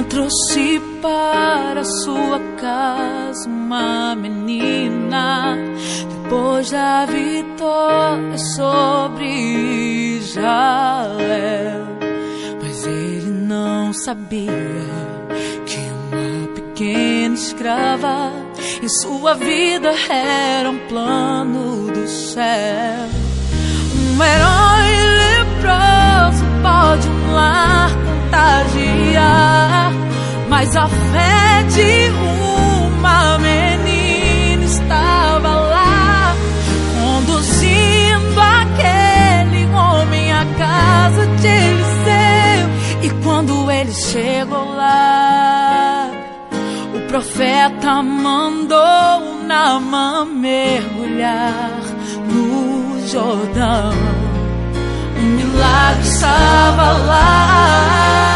trouxe para sua casa uma menina, depois da vitória sobre Israel. Mas ele não sabia que uma pequena escrava em sua vida era um plano do céu. Um herói leproso pode um lar contagiar, mas a fé de uma menina estava lá, conduzindo aquele homem à casa de Eliseu. E quando ele chegou lá, o profeta mandou Naamã mergulhar no Jordão. Um milagre estava lá.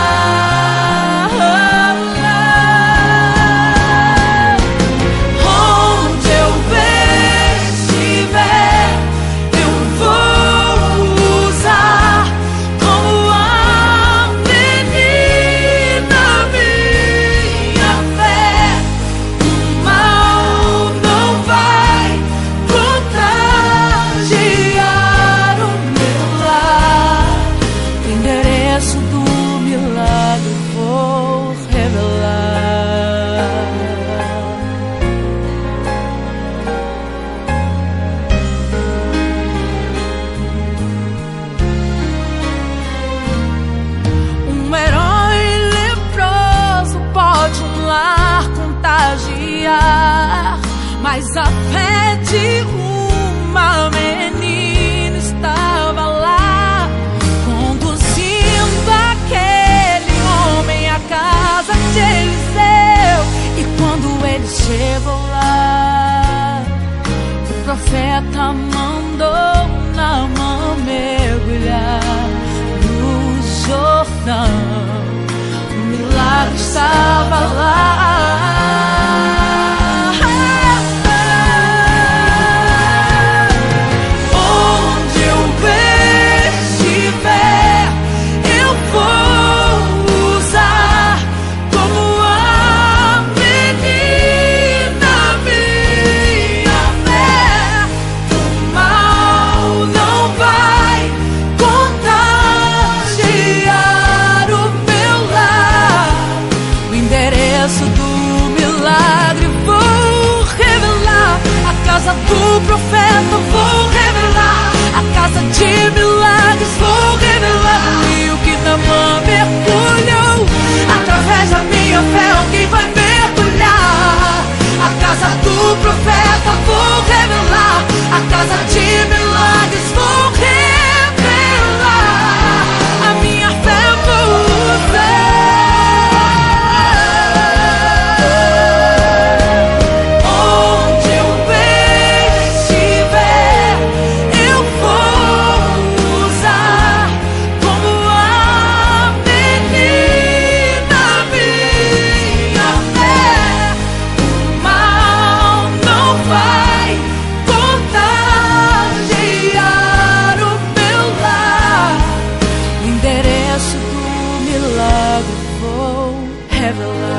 Mas a fé de uma menina estava lá, conduzindo aquele homem à casa de Eliseu. E quando ele chegou lá, o profeta mandou Naamã mergulhar no Jordão. O milagre estava lá. Do profeta vou revelar, a casa de milagres vou revelar. E o que Naamã mergulhou, através da minha fé alguém vai mergulhar. A casa do profeta vou revelar, a casa de milagres vou revelar. A minha fé vou usar. Vou revelar.